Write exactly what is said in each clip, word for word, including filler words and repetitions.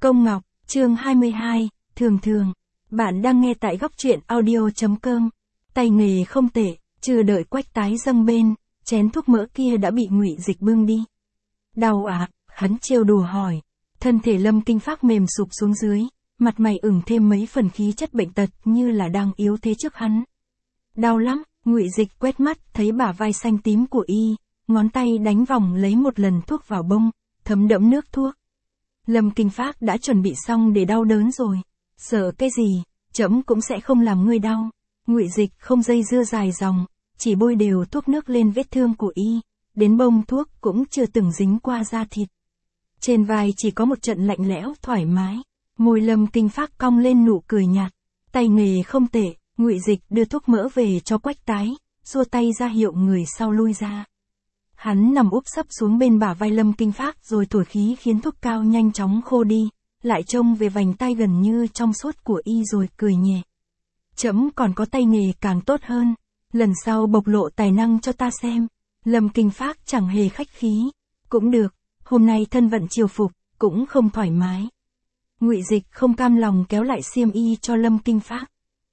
Công Ngọc, chương hai mươi hai, thường thường. Bạn đang nghe tại góc truyện audio.com. Tay nghề không tệ, chưa đợi Quách Tái dâng bên, chén thuốc mỡ kia đã bị Ngụy Dịch bưng đi. Đau à, hắn trêu đùa hỏi. Thân thể Lâm Kinh Phác mềm sụp xuống dưới, mặt mày ửng thêm mấy phần khí chất bệnh tật như là đang yếu thế trước hắn. Đau lắm, Ngụy Dịch quét mắt thấy bả vai xanh tím của y, ngón tay đánh vòng lấy một lần thuốc vào bông, thấm đẫm nước thuốc. Lâm Kinh Phác đã chuẩn bị xong để đau đớn rồi. Sợ cái gì, trẫm cũng sẽ không làm ngươi đau. Ngụy Dịch không dây dưa dài dòng, chỉ bôi đều thuốc nước lên vết thương của y, đến bông thuốc cũng chưa từng dính qua da thịt. Trên vai chỉ có một trận lạnh lẽo thoải mái, môi Lâm Kinh Phác cong lên nụ cười nhạt. Tay nghề không tệ, Ngụy Dịch đưa thuốc mỡ về cho Quách Tái, xua tay ra hiệu người sau lui ra. Hắn nằm úp sấp xuống bên bả vai Lâm Kinh Phác rồi thổi khí khiến thuốc cao nhanh chóng khô đi, lại trông về vành tay gần như trong suốt của y rồi cười nhẹ. Trẫm còn có tay nghề càng tốt hơn, lần sau bộc lộ tài năng cho ta xem. Lâm Kinh Phác chẳng hề khách khí. Cũng được, hôm nay thân vận triều phục, cũng không thoải mái. Ngụy Dịch không cam lòng kéo lại xiêm y cho Lâm Kinh Phác.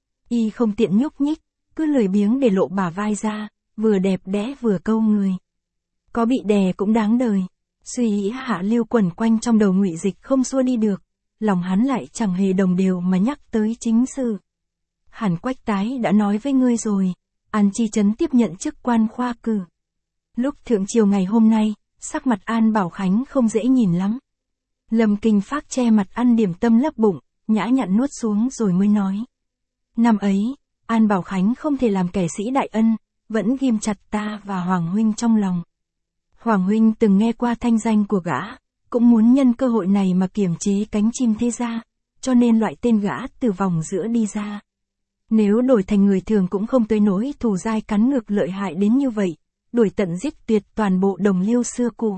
Y không tiện nhúc nhích, cứ lười biếng để lộ bả vai ra, vừa đẹp đẽ vừa câu người. Có bị đè cũng đáng đời. Suy nghĩ hạ lưu quẩn quanh trong đầu Ngụy Dịch không xua đi được, lòng hắn lại chẳng hề đồng đều mà nhắc tới chính sự. Hẳn Quách Tái đã nói với ngươi rồi, An Chi Trấn tiếp nhận chức quan khoa cử. Lúc thượng triều ngày hôm nay, sắc mặt An Bảo Khánh không dễ nhìn lắm. Lâm Kinh Phác che mặt ăn điểm tâm lấp bụng, nhã nhặn nuốt xuống rồi mới nói. Năm ấy, An Bảo Khánh không thể làm kẻ sĩ đại ân, vẫn ghim chặt ta và Hoàng huynh trong lòng. Hoàng huynh từng nghe qua thanh danh của gã, cũng muốn nhân cơ hội này mà kiềm chế cánh chim thế gia, cho nên loại tên gã từ vòng giữa đi ra. Nếu đổi thành người thường cũng không tới nỗi thù dai cắn ngược lợi hại đến như vậy, đuổi tận giết tuyệt toàn bộ đồng liêu xưa cũ.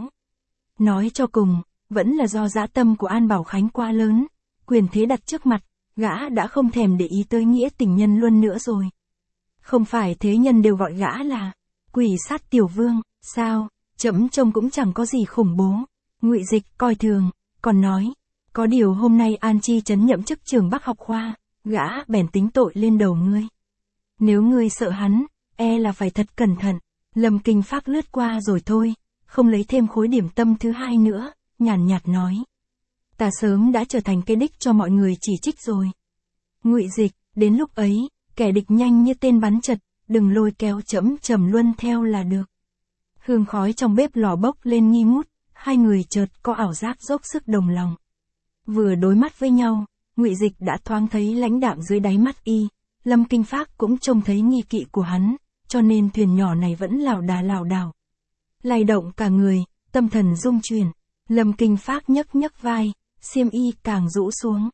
Nói cho cùng, vẫn là do dã tâm của An Bảo Khánh quá lớn, quyền thế đặt trước mặt, gã đã không thèm để ý tới nghĩa tình nhân luôn nữa rồi. Không phải thế nhân đều gọi gã là quỷ sát tiểu vương, sao? Trẫm trông cũng chẳng có gì khủng bố. Ngụy Dịch coi thường, còn nói, có điều hôm nay An Chi Trấn nhậm chức trường Bắc học khoa, gã bèn tính tội lên đầu ngươi. Nếu ngươi sợ hắn, e là phải thật cẩn thận. Lâm Kinh Phác lướt qua rồi thôi, không lấy thêm khối điểm tâm thứ hai nữa, nhàn nhạt nói. Ta sớm đã trở thành cái đích cho mọi người chỉ trích rồi. Ngụy Dịch, đến lúc ấy, kẻ địch nhanh như tên bắn chật, đừng lôi kéo trẫm trầm luân theo là được. Hương khói trong bếp lò bốc lên nghi ngút, hai người chợt có ảo giác dốc sức đồng lòng. Vừa đối mắt với nhau, Ngụy Dịch đã thoáng thấy lãnh đạm dưới đáy mắt y, Lâm Kinh Phác cũng trông thấy nghi kỵ của hắn, cho nên thuyền nhỏ này vẫn lảo đà lảo đảo. Lay động cả người, tâm thần rung chuyển, Lâm Kinh Phác nhấc nhấc vai, xiêm y càng rũ xuống.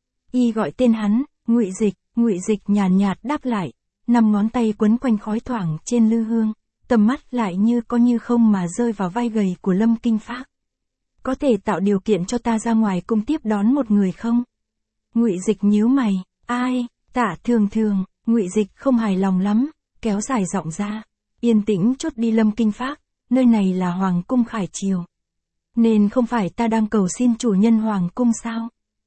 Y gọi tên hắn, Ngụy Dịch, Ngụy Dịch nhàn nhạt đáp lại, năm ngón tay quấn quanh khói thoảng trên lư hương. Tầm mắt lại như có như không mà rơi vào vai gầy của Lâm Kinh Phác. Có thể tạo điều kiện cho ta ra ngoài cung tiếp đón một người không? Ngụy Dịch nhíu mày, ai? Tạ Thường Thường. Ngụy Dịch không hài lòng lắm, kéo dài giọng ra, yên tĩnh chốt đi Lâm Kinh Phác, nơi này là Hoàng cung Khải Triều. Nên không phải ta đang cầu xin chủ nhân Hoàng cung sao?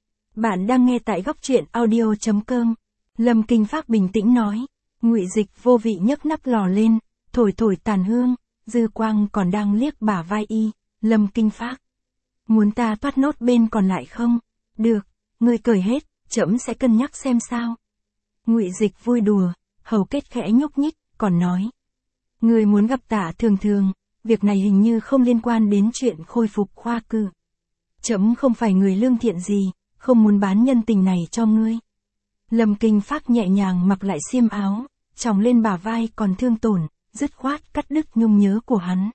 Bạn đang nghe tại góc truyện audio.com. Lâm Kinh Phác bình tĩnh nói. Ngụy Dịch vô vị nhấc nắp lò lên, thổi thổi tàn hương, dư quang còn đang liếc bả vai y. Lâm Kinh Phác, muốn ta toát nốt bên còn lại không? Được, ngươi cởi hết, trẫm sẽ cân nhắc xem sao. Ngụy Dịch vui đùa, hầu kết khẽ nhúc nhích, còn nói. Ngươi muốn gặp Tạ Thường Thường, việc này hình như không liên quan đến chuyện khôi phục khoa cử. Trẫm không phải người lương thiện gì, không muốn bán nhân tình này cho ngươi. Lâm Kinh Phác nhẹ nhàng mặc lại xiêm áo, tròng lên bả vai còn thương tổn, dứt khoát cắt đứt nhung nhớ của hắn.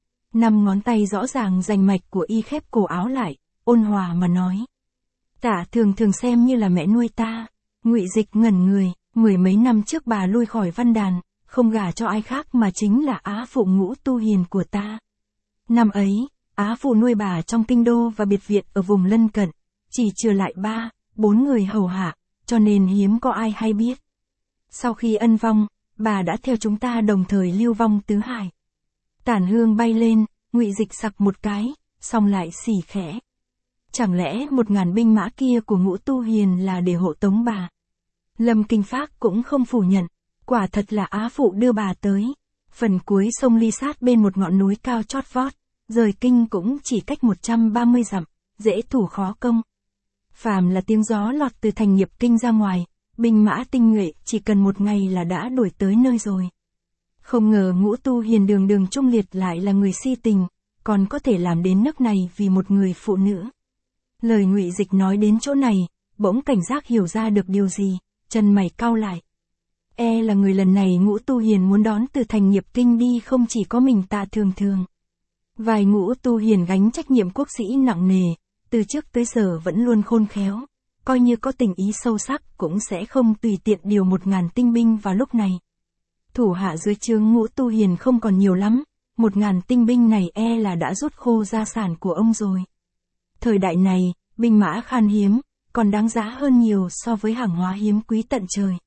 Năm ngón tay rõ ràng rành mạch của y khép cổ áo lại, ôn hòa mà nói. Tạ Thường Thường xem như là mẹ nuôi ta. Ngụy Dịch ngẩn người, mười mấy năm trước bà lui khỏi văn đàn, không gả cho ai khác mà chính là á phụ Ngũ Tu Hiền của ta. Năm ấy, á phụ nuôi bà trong kinh đô và biệt viện ở vùng lân cận, chỉ trừ lại ba, bốn người hầu hạ, cho nên hiếm có ai hay biết. Sau khi ân vong, bà đã theo chúng ta đồng thời lưu vong tứ hải. Tàn hương bay lên, Ngụy Dịch sặc một cái, xong lại xì khẽ. Chẳng lẽ một ngàn binh mã kia của Ngũ Tu Hiền là để hộ tống bà? Lâm Kinh Phác cũng không phủ nhận, quả thật là Á Phụ đưa bà tới. Phần cuối sông Ly sát bên một ngọn núi cao chót vót, rời kinh cũng chỉ cách một trăm ba mươi dặm, dễ thủ khó công. Phàm là tiếng gió lọt từ thành Nghiệp Kinh ra ngoài, binh mã tinh nhuệ chỉ cần một ngày là đã đuổi tới nơi rồi. Không ngờ Ngũ Tu Hiền đường đường trung liệt lại là người si tình, còn có thể làm đến nước này vì một người phụ nữ. Lời Ngụy Dịch nói đến chỗ này, bỗng cảnh giác hiểu ra được điều gì, chân mày cau lại. E là người lần này Ngũ Tu Hiền muốn đón từ thành Nghiệp Kinh đi không chỉ có mình Tạ Thường Thường. Vài Ngũ Tu Hiền gánh trách nhiệm quốc sĩ nặng nề, từ trước tới giờ vẫn luôn khôn khéo, coi như có tình ý sâu sắc cũng sẽ không tùy tiện điều một ngàn tinh binh vào lúc này. Thủ hạ dưới trướng Ngũ Tu Hiền không còn nhiều lắm, một ngàn tinh binh này e là đã rút khô gia sản của ông rồi. Thời đại này, binh mã khan hiếm, còn đáng giá hơn nhiều so với hàng hóa hiếm quý tận trời.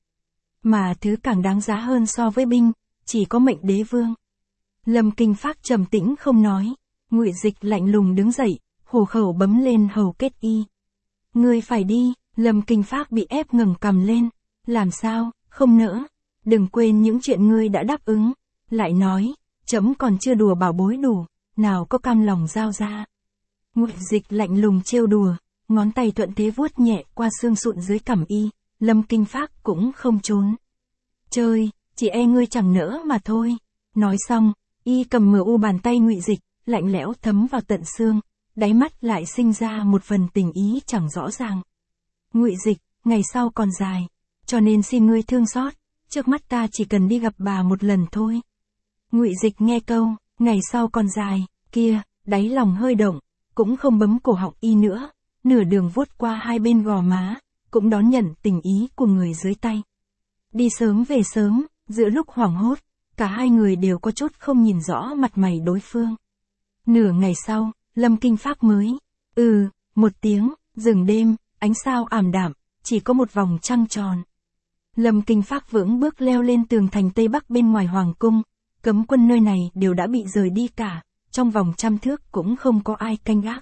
Mà thứ càng đáng giá hơn so với binh, chỉ có mệnh đế vương. Lâm Kinh Phác trầm tĩnh không nói, Ngụy Dịch lạnh lùng đứng dậy, hổ khẩu bấm lên hầu kết y. Ngươi phải đi, Lâm Kinh Phác bị ép ngẩng cằm lên, làm sao, không nỡ, đừng quên những chuyện ngươi đã đáp ứng, lại nói, trẫm còn chưa đùa bảo bối đủ, nào có cam lòng giao ra. Ngụy Dịch lạnh lùng trêu đùa, ngón tay thuận thế vuốt nhẹ qua xương sụn dưới cằm y, Lâm Kinh Phác cũng không trốn. Chơi, chỉ e ngươi chẳng nỡ mà thôi. Nói xong, y cầm mờ u bàn tay Ngụy Dịch, lạnh lẽo thấm vào tận xương, đáy mắt lại sinh ra một phần tình ý chẳng rõ ràng. Ngụy Dịch, ngày sau còn dài, cho nên xin ngươi thương xót, trước mắt ta chỉ cần đi gặp bà một lần thôi. Ngụy Dịch nghe câu, ngày sau còn dài, kia, đáy lòng hơi động, cũng không bấm cổ họng y nữa, nửa đường vuốt qua hai bên gò má, cũng đón nhận tình ý của người dưới tay. Đi sớm về sớm, giữa lúc hoảng hốt, cả hai người đều có chút không nhìn rõ mặt mày đối phương. Nửa ngày sau, Lâm Kinh Phác mới, ừ, một tiếng, rừng đêm, ánh sao ảm đạm, chỉ có một vòng trăng tròn. Lâm Kinh Phác vững bước leo lên tường thành Tây Bắc bên ngoài Hoàng cung, cấm quân nơi này đều đã bị rời đi cả, trong vòng trăm thước cũng không có ai canh gác.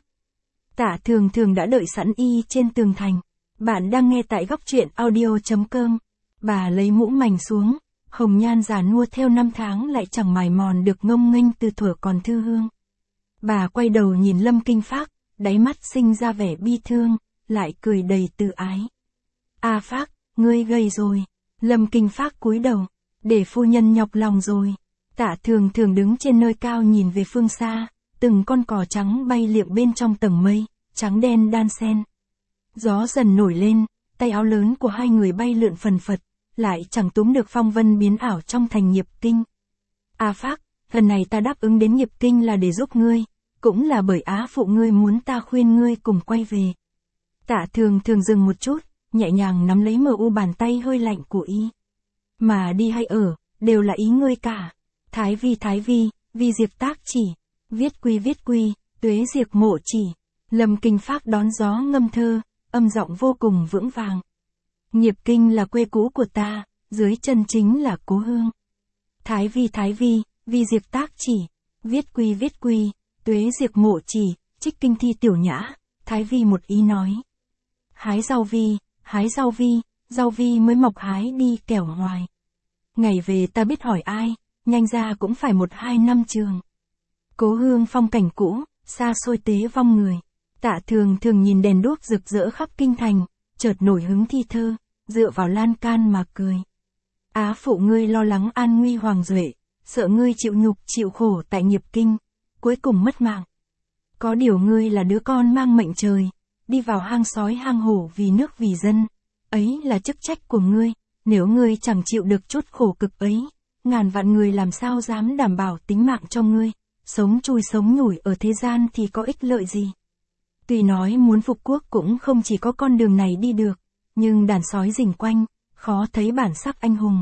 Tạ Thường Thường đã đợi sẵn y trên tường thành. Bạn đang nghe tại góc truyện audio chấm com. Bà lấy mũ mảnh xuống, hồng nhan già nua theo năm tháng lại chẳng mài mòn được ngông nghênh từ thuở còn thư hương. Bà quay đầu nhìn Lâm Kinh Phác, đáy mắt sinh ra vẻ bi thương, lại cười đầy từ ái. A Phác, ngươi gầy rồi. Lâm Kinh Phác cúi đầu, để phu nhân nhọc lòng rồi. Tạ Thường Thường đứng trên nơi cao nhìn về phương xa, từng con cò trắng bay liệng bên trong tầng mây, trắng đen đan xen. Gió dần nổi lên, tay áo lớn của hai người bay lượn phần phật, lại chẳng túm được phong vân biến ảo trong thành Nghiệp Kinh. A Phác, lần này ta đáp ứng đến Nghiệp Kinh là để giúp ngươi, cũng là bởi Á Phụ ngươi muốn ta khuyên ngươi cùng quay về. Tạ Thường Thường dừng một chút, nhẹ nhàng nắm lấy mờ u bàn tay hơi lạnh của y. Mà đi hay ở, đều là ý ngươi cả. Thái vi thái vi, vi diệp tác chỉ, viết quy viết quy, tuế diệp mộ chỉ. Lâm Kinh Phác đón gió ngâm thơ, âm giọng vô cùng vững vàng. Nghiệp Kinh là quê cũ của ta, dưới chân chính là cố hương. Thái vi thái vi, vi diệp tác chỉ, viết quy viết quy, tuế diệp mộ chỉ, trích kinh thi tiểu nhã, thái vi một ý nói. Hái rau vi, hái rau vi, rau vi mới mọc hái đi kẻo hoài. Ngày về ta biết hỏi ai, nhanh ra cũng phải một hai năm trường. Cố hương phong cảnh cũ, xa xôi tế vong người. Tạ Thường Thường nhìn đèn đuốc rực rỡ khắp kinh thành, chợt nổi hứng thi thơ, dựa vào lan can mà cười. Á Phụ ngươi lo lắng an nguy hoàng duệ, sợ ngươi chịu nhục chịu khổ tại Nghiệp Kinh, cuối cùng mất mạng. Có điều ngươi là đứa con mang mệnh trời, đi vào hang sói hang hổ vì nước vì dân, ấy là chức trách của ngươi, nếu ngươi chẳng chịu được chút khổ cực ấy, ngàn vạn người làm sao dám đảm bảo tính mạng cho ngươi, sống chui sống nhủi ở thế gian thì có ích lợi gì. Tuy nói muốn phục quốc cũng không chỉ có con đường này đi được, nhưng đàn sói rình quanh, khó thấy bản sắc anh hùng.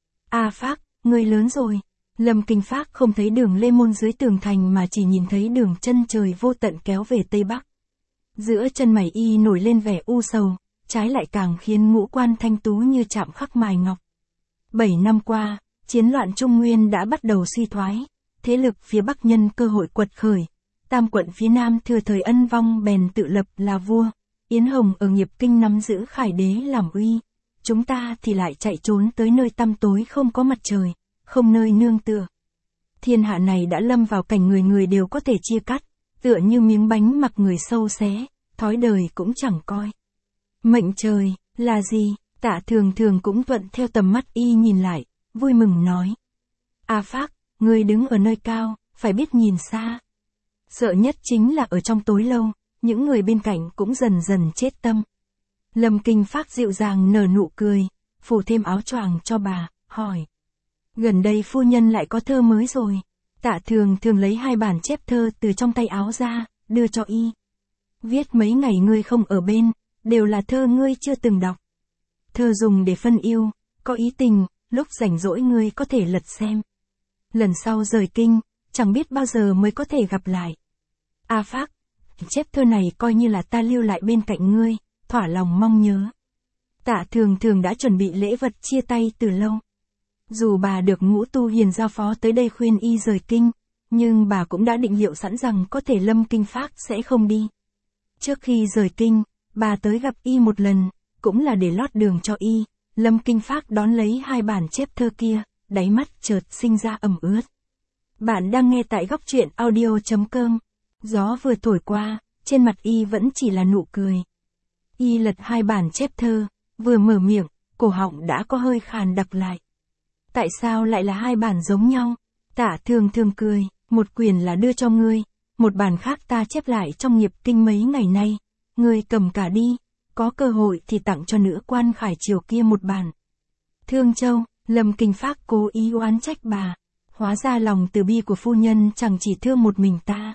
A Phác, ngươi lớn rồi. Lâm Kinh Phác không thấy đường Lê Môn dưới tường thành mà chỉ nhìn thấy đường chân trời vô tận kéo về Tây Bắc. Giữa chân mày y nổi lên vẻ u sầu, trái lại càng khiến ngũ quan thanh tú như chạm khắc mài ngọc. Bảy năm qua, chiến loạn Trung Nguyên đã bắt đầu suy thoái, thế lực phía Bắc nhân cơ hội quật khởi, Tam quận phía Nam thừa thời Ân vong bèn tự lập là vua, Yến Hồng ở Nghiệp Kinh nắm giữ Khải đế làm uy, chúng ta thì lại chạy trốn tới nơi tăm tối không có mặt trời, không nơi nương tựa. Thiên hạ này đã lâm vào cảnh người người đều có thể chia cắt, tựa như miếng bánh mặc người sâu xé, thói đời cũng chẳng coi. Mệnh trời, là gì? Tạ Thường Thường cũng thuận theo tầm mắt y nhìn lại, vui mừng nói. A Phác, ngươi đứng ở nơi cao, phải biết nhìn xa. Sợ nhất chính là ở trong tối lâu, những người bên cạnh cũng dần dần chết tâm. Lâm Kinh Phác dịu dàng nở nụ cười, phủ thêm áo choàng cho bà, hỏi. Gần đây phu nhân lại có thơ mới rồi. Tạ Thường Thường lấy hai bản chép thơ từ trong tay áo ra, đưa cho y. Viết mấy ngày ngươi không ở bên, đều là thơ ngươi chưa từng đọc. Thơ dùng để phân yêu, có ý tình, lúc rảnh rỗi ngươi có thể lật xem. Lần sau rời kinh, chẳng biết bao giờ mới có thể gặp lại. A Phác, chép thơ này coi như là ta lưu lại bên cạnh ngươi, thỏa lòng mong nhớ. Tạ Thường Thường đã chuẩn bị lễ vật chia tay từ lâu. Dù bà được Ngũ Tu Hiền giao phó tới đây khuyên y rời kinh, nhưng bà cũng đã định liệu sẵn rằng có thể Lâm Kinh Phác sẽ không đi. Trước khi rời kinh, bà tới gặp y một lần, cũng là để lót đường cho y. Lâm Kinh Phác đón lấy hai bản chép thơ kia, đáy mắt chợt sinh ra ẩm ướt. Bạn đang nghe tại góc truyện audio chấm com. Gió vừa thổi qua, trên mặt y vẫn chỉ là nụ cười. Y lật hai bản chép thơ, vừa mở miệng, cổ họng đã có hơi khàn đặc lại. Tại sao lại là hai bản giống nhau? Tạ Thường Thường cười, một quyển là đưa cho ngươi, một bản khác ta chép lại trong Nghiệp Kinh mấy ngày nay. Ngươi cầm cả đi, có cơ hội thì tặng cho nữ quan Khải triều kia một bản. Thương Châu, Lâm Kinh Phác cố ý oán trách bà. Hóa ra lòng từ bi của phu nhân chẳng chỉ thương một mình ta.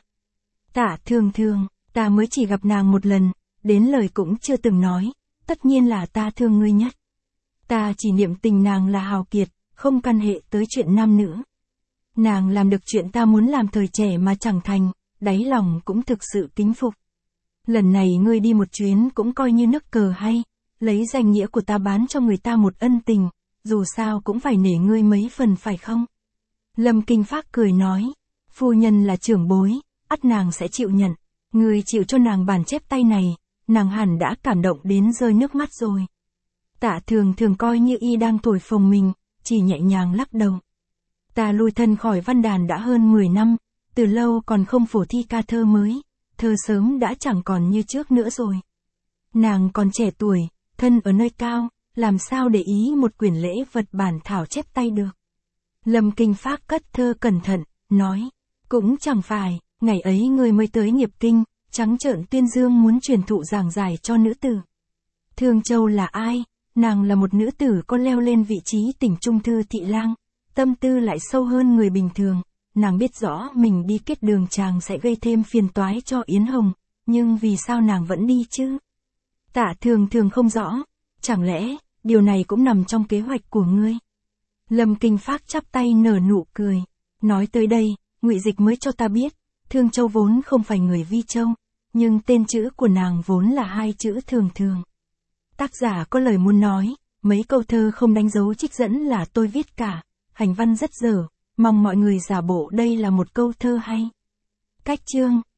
Tạ Thường Thường, ta mới chỉ gặp nàng một lần, đến lời cũng chưa từng nói, tất nhiên là ta thương ngươi nhất. Ta chỉ niệm tình nàng là hào kiệt, không căn hệ tới chuyện nam nữ. Nàng làm được chuyện ta muốn làm thời trẻ mà chẳng thành, đáy lòng cũng thực sự kính phục. Lần này ngươi đi một chuyến cũng coi như nước cờ hay, lấy danh nghĩa của ta bán cho người ta một ân tình, dù sao cũng phải nể ngươi mấy phần phải không? Lâm Kinh Phác cười nói, phu nhân là trưởng bối, ắt nàng sẽ chịu nhận, ngươi chịu cho nàng bản chép tay này, nàng hẳn đã cảm động đến rơi nước mắt rồi. Tạ Thường Thường coi như y đang thổi phồng mình, chỉ nhẹ nhàng lắc đầu. Ta lui thân khỏi văn đàn đã hơn mười năm, từ lâu còn không phổ thi ca thơ mới, thơ sớm đã chẳng còn như trước nữa rồi. Nàng còn trẻ tuổi, thân ở nơi cao, làm sao để ý một quyển lễ vật bản thảo chép tay được. Lâm Kinh Phác cất thơ cẩn thận, nói, cũng chẳng phải, ngày ấy ngươi mới tới Nghiệp Kinh, trắng trợn tuyên dương muốn truyền thụ giảng giải cho nữ tử. Thương Châu là ai? Nàng là một nữ tử có leo lên vị trí tỉnh trung thư thị lang, tâm tư lại sâu hơn người bình thường, nàng biết rõ mình đi kết đường chàng sẽ gây thêm phiền toái cho Yến Hồng, nhưng vì sao nàng vẫn đi chứ? Tạ Thường Thường không rõ, chẳng lẽ, điều này cũng nằm trong kế hoạch của ngươi? Lâm Kinh Phác chắp tay nở nụ cười, nói tới đây, Ngụy Dịch mới cho ta biết, Thương Châu vốn không phải người Vi Châu, nhưng tên chữ của nàng vốn là hai chữ Thường Thường. Tác giả có lời muốn nói, mấy câu thơ không đánh dấu trích dẫn là tôi viết cả, hành văn rất dở, mong mọi người giả bộ đây là một câu thơ hay. Cách chương